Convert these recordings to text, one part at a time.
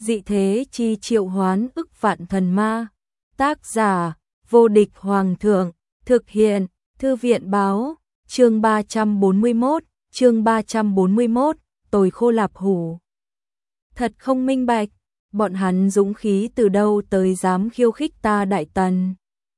dị thế chi triệu hoán ức vạn thần ma. Tác giả, vô địch hoàng thượng, thực hiện, thư viện báo, chương 341, tồi khô lạp hủ. Thật không minh bạch, bọn hắn dũng khí từ đâu tới dám khiêu khích ta Đại Tần.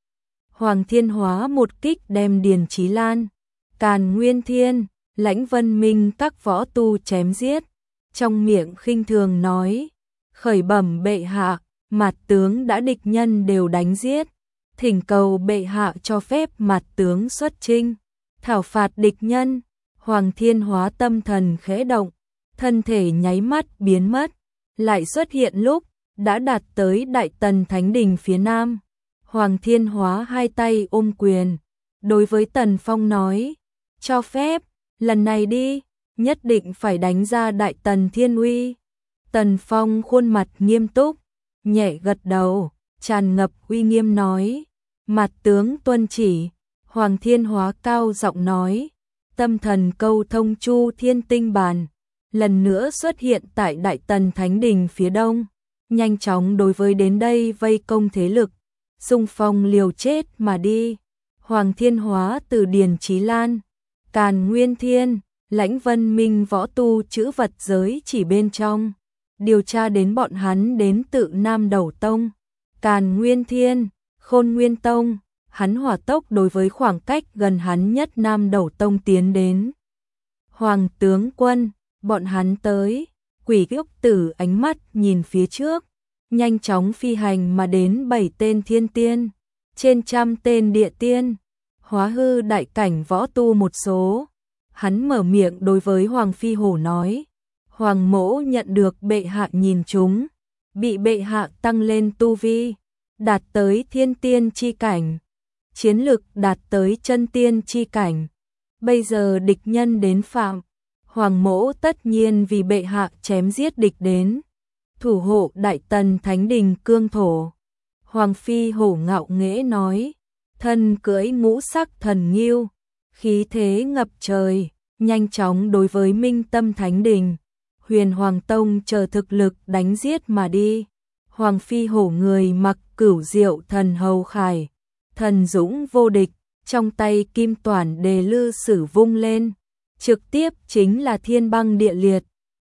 Hoàng Thiên Hóa một kích đem Điền Chí Lan, Càn Nguyên Thiên, Lãnh Vân Minh các võ tu chém giết, trong miệng khinh thường nói, khởi bẩm bệ hạ, mạt tướng đã địch nhân đều đánh giết, thỉnh cầu bệ hạ cho phép mạt tướng xuất chinh, thảo phạt địch nhân. Hoàng Thiên Hóa tâm thần khẽ động, thân thể nháy mắt biến mất, lại xuất hiện lúc đã đạt tới Đại Tần Thánh Đình phía nam. Hoàng Thiên Hóa hai tay ôm quyền, đối với Tần Phong nói, cho phép, lần này đi, nhất định phải đánh ra Đại Tần thiên uy. Tần Phong khuôn mặt nghiêm túc, nhẹ gật đầu, tràn ngập uy nghiêm nói, mạt tướng tuân chỉ. Hoàng Thiên Hóa cao giọng nói, tâm thần câu thông chu thiên tinh bàn, lần nữa xuất hiện tại Đại Tần Thánh Đình phía đông, nhanh chóng đối với đến đây vây công thế lực, xung phong liều chết mà đi. Hoàng Thiên Hóa từ Điền Chí Lan, Càn Nguyên Thiên, Lãnh Vân Minh võ tu chữ vật giới chỉ bên trong, điều tra đến bọn hắn đến tự Nam Đầu Tông, Càn Nguyên Thiên, Khôn Nguyên Tông, hắn hỏa tốc đối với khoảng cách gần hắn nhất Nam Đầu Tông tiến đến. Hoàng tướng quân, bọn hắn tới, Quỷ Ốc Tử ánh mắt nhìn phía trước, nhanh chóng phi hành mà đến 7 tên thiên tiên, trên trăm tên địa tiên, hóa hư đại cảnh võ tu một số. Hắn mở miệng đối với Hoàng Phi Hổ nói, Hoàng mỗ nhận được bệ hạ nhìn chúng, bị bệ hạ tăng lên tu vi, đạt tới thiên tiên chi cảnh, chiến lực đạt tới chân tiên chi cảnh. Bây giờ địch nhân đến phạm, Hoàng mỗ tất nhiên vì bệ hạ chém giết địch đến, thủ hộ Đại Tần Thánh Đình cương thổ. Hoàng Phi Hổ ngạo nghễ nói, thân cưỡi ngũ sắc thần nghiêu, khí thế ngập trời, nhanh chóng đối với Minh Tâm Thánh Đình, Huyền Hoàng Tông chờ thực lực đánh giết mà đi. Hoàng Phi Hổ người mặc cửu diệu thần hầu khải, thần dũng vô địch, trong tay kim toản đề lư sử vung lên, trực tiếp chính là thiên băng địa liệt,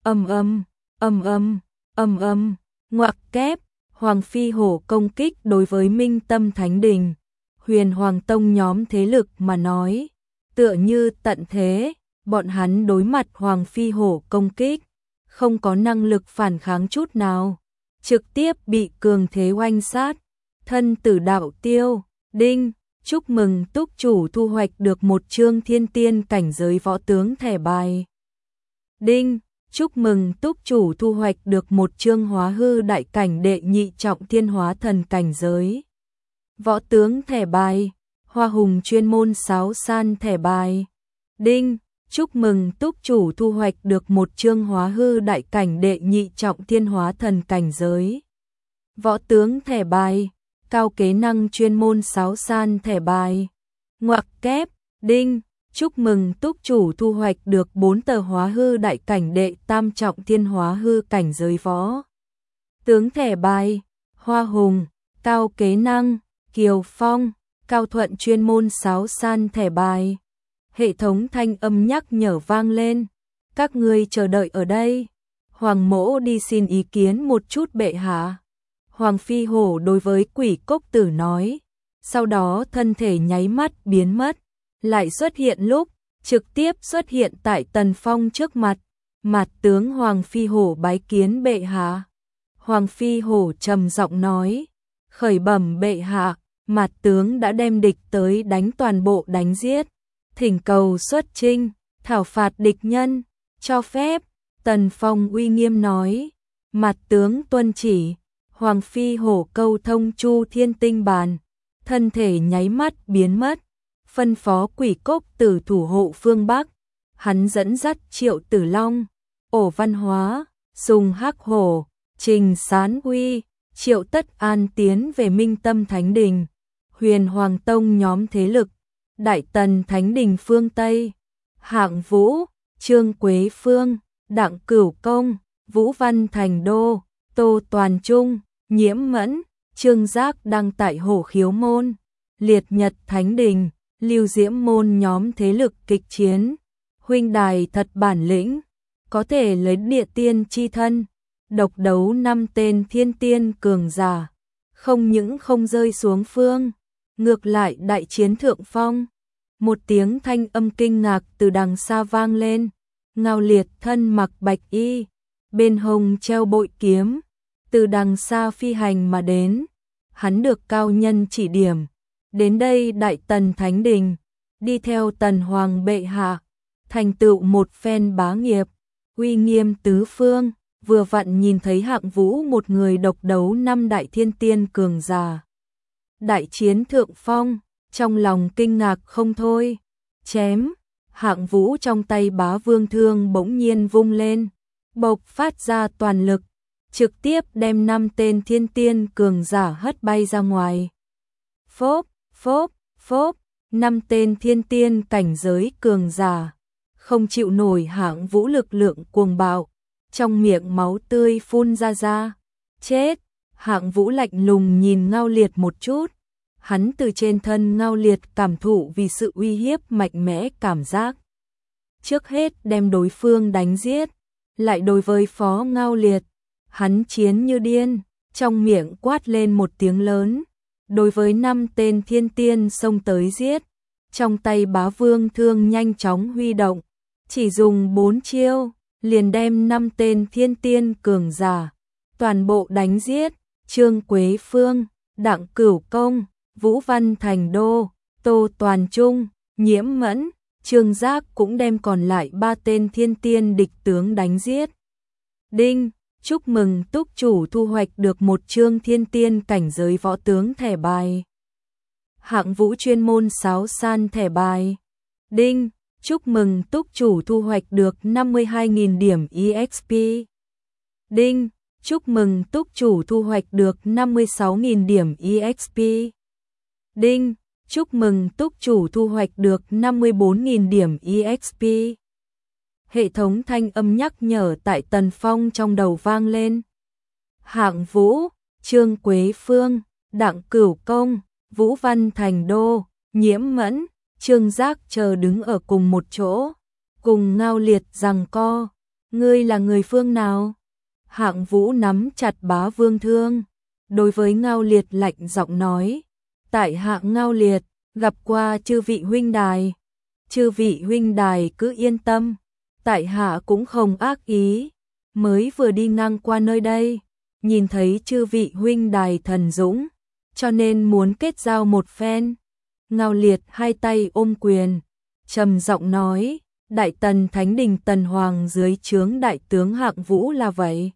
ngoặc kép. Hoàng Phi Hổ công kích đối với Minh Tâm Thánh Đình, Huyền Hoàng Tông nhóm thế lực mà nói, tựa như tận thế, bọn hắn đối mặt Hoàng Phi Hổ công kích, không có năng lực phản kháng chút nào, trực tiếp bị cường thế oanh sát. Thân tử đạo tiêu, đinh, chúc mừng túc chủ thu hoạch được một chương thiên tiên cảnh giới võ tướng thẻ bài. Đinh, chúc mừng túc chủ thu hoạch được một chương hóa hư đại cảnh đệ nhị trọng thiên hóa thần cảnh giới. Võ tướng thẻ bài, hoa hùng chuyên môn sáo san thẻ bài. Đinh, chúc mừng túc chủ thu hoạch được một chương hóa hư đại cảnh đệ nhị trọng thiên hóa thần cảnh giới. Võ tướng thẻ bài, cao kế năng chuyên môn sáo san thẻ bài. Ngoặc kép, đinh, chúc mừng túc chủ thu hoạch được 4 tờ hóa hư đại cảnh đệ tam trọng thiên hóa hư cảnh giới võ tướng thẻ bài. Hoa hùng, cao kế năng, Kiều Phong, Cao Thuận chuyên môn sáo san thẻ bài. Hệ thống thanh âm nhắc nhở vang lên, các ngươi chờ đợi ở đây, Hoàng mỗ đi xin ý kiến một chút bệ hạ. Hoàng Phi Hổ đối với Quỷ Cốc Tử nói, sau đó thân thể nháy mắt biến mất, lại xuất hiện lúc, trực tiếp xuất hiện tại Tần Phong trước mặt, mạt tướng Hoàng Phi Hổ bái kiến bệ hạ. Hoàng Phi Hổ trầm giọng nói, khởi bẩm bệ hạ, mạt tướng đã đem địch tới đánh toàn bộ đánh giết, thỉnh cầu xuất chinh, thảo phạt địch nhân, cho phép. Tần Phong uy nghiêm nói, mạt tướng tuân chỉ. Hoàng Phi Hổ câu thông chu thiên tinh bàn, thân thể nháy mắt biến mất, phân phó Quỷ Cốc Tử thủ hộ phương Bắc. Hắn dẫn dắt Triệu Tử Long, Ổ Văn Hóa, Sùng Hắc Hổ, Trình Sán Huy, Triệu Tất An tiến về Minh Tâm Thánh Đình, Huyền Hoàng Tông nhóm thế lực, Đại Tần Thánh Đình phương Tây, Hạng Vũ, Trương Quế Phương, Đặng Cửu Công, Vũ Văn Thành Đô, Tô Toàn Trung, Nhiễm Mẫn, Trương Giác đăng tại Hổ Khiếu Môn, Liệt Nhật Thánh Đình, Lưu Diễm Môn nhóm thế lực kịch chiến. Huynh đài thật bản lĩnh, có thể lấy địa tiên chi thân, độc đấu 5 tên thiên tiên cường giả, không những không rơi xuống phương, ngược lại đại chiến thượng phong. Một tiếng thanh âm kinh ngạc từ đằng xa vang lên, Ngao Liệt thân mặc bạch y, bên hông treo bội kiếm, từ đằng xa phi hành mà đến. Hắn được cao nhân chỉ điểm, đến đây Đại Tần Thánh Đình, đi theo Tần Hoàng bệ hạ, thành tựu một phen bá nghiệp, uy nghiêm tứ phương. Vừa vặn nhìn thấy Hạng Vũ một người độc đấu 5 đại thiên tiên cường giả. Đại chiến thượng phong, trong lòng kinh ngạc không thôi. Chém, Hạng Vũ trong tay bá vương thương bỗng nhiên vung lên, bộc phát ra toàn lực, trực tiếp đem 5 tên thiên tiên cường giả hất bay ra ngoài. Phốp, phốp, phốp, 5 tên thiên tiên cảnh giới cường giả, không chịu nổi Hạng Vũ lực lượng cuồng bạo, trong miệng máu tươi phun ra. Chết! Hạng Vũ lạnh lùng nhìn Ngao Liệt một chút, hắn từ trên thân Ngao Liệt cảm thụ vì sự uy hiếp mạnh mẽ cảm giác. Trước hết đem đối phương đánh giết, lại đối với phó Ngao Liệt, hắn chiến như điên, trong miệng quát lên một tiếng lớn, đối với 5 tên thiên tiên xông tới giết, trong tay bá vương thương nhanh chóng huy động, chỉ dùng 4 chiêu, liền đem 5 tên thiên tiên cường giả, toàn bộ đánh giết. Trương Quế Phương, Đặng Cửu Công, Vũ Văn Thành Đô, Tô Toàn Trung, Nhiễm Mẫn, Trương Giác cũng đem còn lại 3 tên thiên tiên địch tướng đánh giết. Đinh, chúc mừng túc chủ thu hoạch được một chương thiên tiên cảnh giới võ tướng thẻ bài. Hạng Vũ chuyên môn sáo san thẻ bài. Đinh, chúc mừng túc chủ thu hoạch được 52.000 điểm EXP. Đinh, chúc mừng túc chủ thu hoạch được 56.000 điểm EXP. Đinh, chúc mừng túc chủ thu hoạch được 54.000 điểm EXP. Hệ thống thanh âm nhắc nhở tại Tần Phong trong đầu vang lên. Hạng Vũ, Trương Quế Phương, Đặng Cửu Công, Vũ Văn Thành Đô, Nhiễm Mẫn, Trương Giác chờ đứng ở cùng một chỗ, cùng Ngao Liệt giằng co. Ngươi là người phương nào? Hạng Vũ nắm chặt bá vương thương, đối với Ngao Liệt lạnh giọng nói, tại hạ Ngao Liệt, gặp qua chư vị huynh đài. Chư vị huynh đài cứ yên tâm, tại hạ cũng không ác ý, mới vừa đi ngang qua nơi đây, nhìn thấy chư vị huynh đài thần dũng, cho nên muốn kết giao một phen. Ngao Liệt hai tay ôm quyền, trầm giọng nói, Đại Tần Thánh Đình Tần Hoàng dưới trướng đại tướng Hạng Vũ là vậy.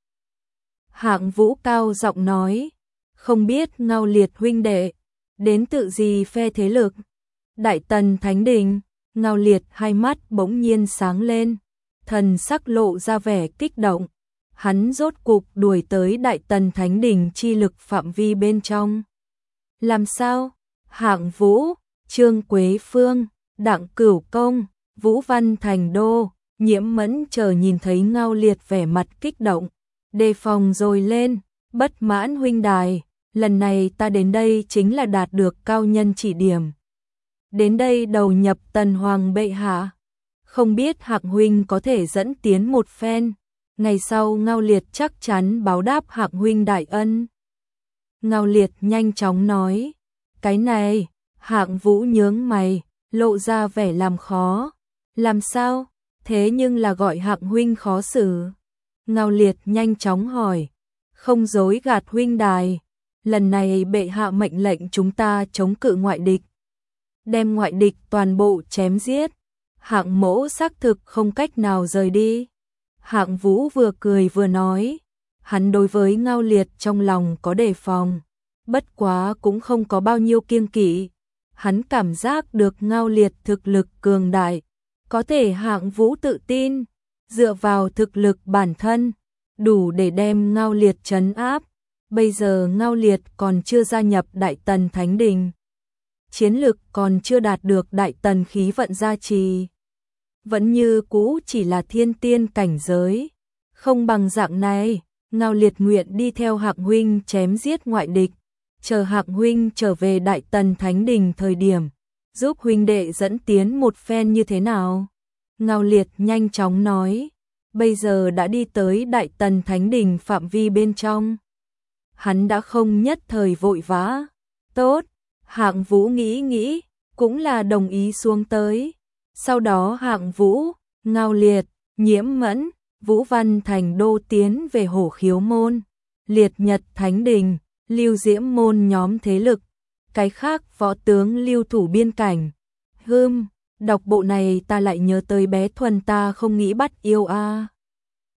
Hạng Vũ cao giọng nói, không biết Ngao Liệt huynh đệ, đến tự gì phe thế lực? Đại Tần Thánh Đình. Ngao Liệt hai mắt bỗng nhiên sáng lên, thần sắc lộ ra vẻ kích động. Hắn rốt cục đuổi tới Đại Tần Thánh Đình chi lực phạm vi bên trong. Làm sao? Hạng Vũ, Trương Quế Phương, Đặng Cửu Công, Vũ Văn Thành Đô, Nhiễm Mẫn chờ nhìn thấy Ngao Liệt vẻ mặt kích động, đề phòng rồi lên. Bất mãn huynh đài, lần này ta đến đây chính là đạt được cao nhân chỉ điểm, đến đây đầu nhập Tần Hoàng bệ hạ, không biết Hạng huynh có thể dẫn tiến một phen, ngày sau Ngao Liệt chắc chắn báo đáp Hạng huynh đại ân. Ngao Liệt nhanh chóng nói, cái này. Hạng Vũ nhướng mày, lộ ra vẻ làm khó. Làm sao? Thế nhưng là gọi Hạng huynh khó xử. Ngao Liệt nhanh chóng hỏi, không dối gạt huynh đài, lần này bệ hạ mệnh lệnh chúng ta chống cự ngoại địch, đem ngoại địch toàn bộ chém giết. Hạng mỗ xác thực không cách nào rời đi. Hạng Vũ vừa cười vừa nói, hắn đối với Ngao Liệt trong lòng có đề phòng, bất quá cũng không có bao nhiêu kiêng kỵ. Hắn cảm giác được Ngao Liệt thực lực cường đại, có thể Hạng Vũ tự tin, dựa vào thực lực bản thân, đủ để đem Ngao Liệt trấn áp. Bây giờ Ngao Liệt còn chưa gia nhập Đại Tần Thánh Đình, chiến lực còn chưa đạt được Đại Tần khí vận gia trì, vẫn như cũ chỉ là thiên tiên cảnh giới, không bằng dạng này, Ngao Liệt nguyện đi theo Hạng huynh chém giết ngoại địch, chờ Hạng huynh trở về Đại Tần Thánh Đình thời điểm, giúp huynh đệ dẫn tiến một phen như thế nào? Ngao Liệt nhanh chóng nói, bây giờ đã đi tới Đại Tần Thánh Đình phạm vi bên trong. Hắn đã không nhất thời vội vã. Tốt, Hạng Vũ nghĩ nghĩ, cũng là đồng ý xuống tới. Sau đó Hạng Vũ, Ngao Liệt, Nhiễm Mẫn, Vũ Văn Thành đô tiến về Hổ Khiếu môn, Liệt Nhật Thánh Đình, Lưu Diễm môn nhóm thế lực, cái khác võ tướng lưu thủ biên cảnh. Đọc bộ này ta lại nhớ tới bé Thuần ta không nghĩ bắt yêu a.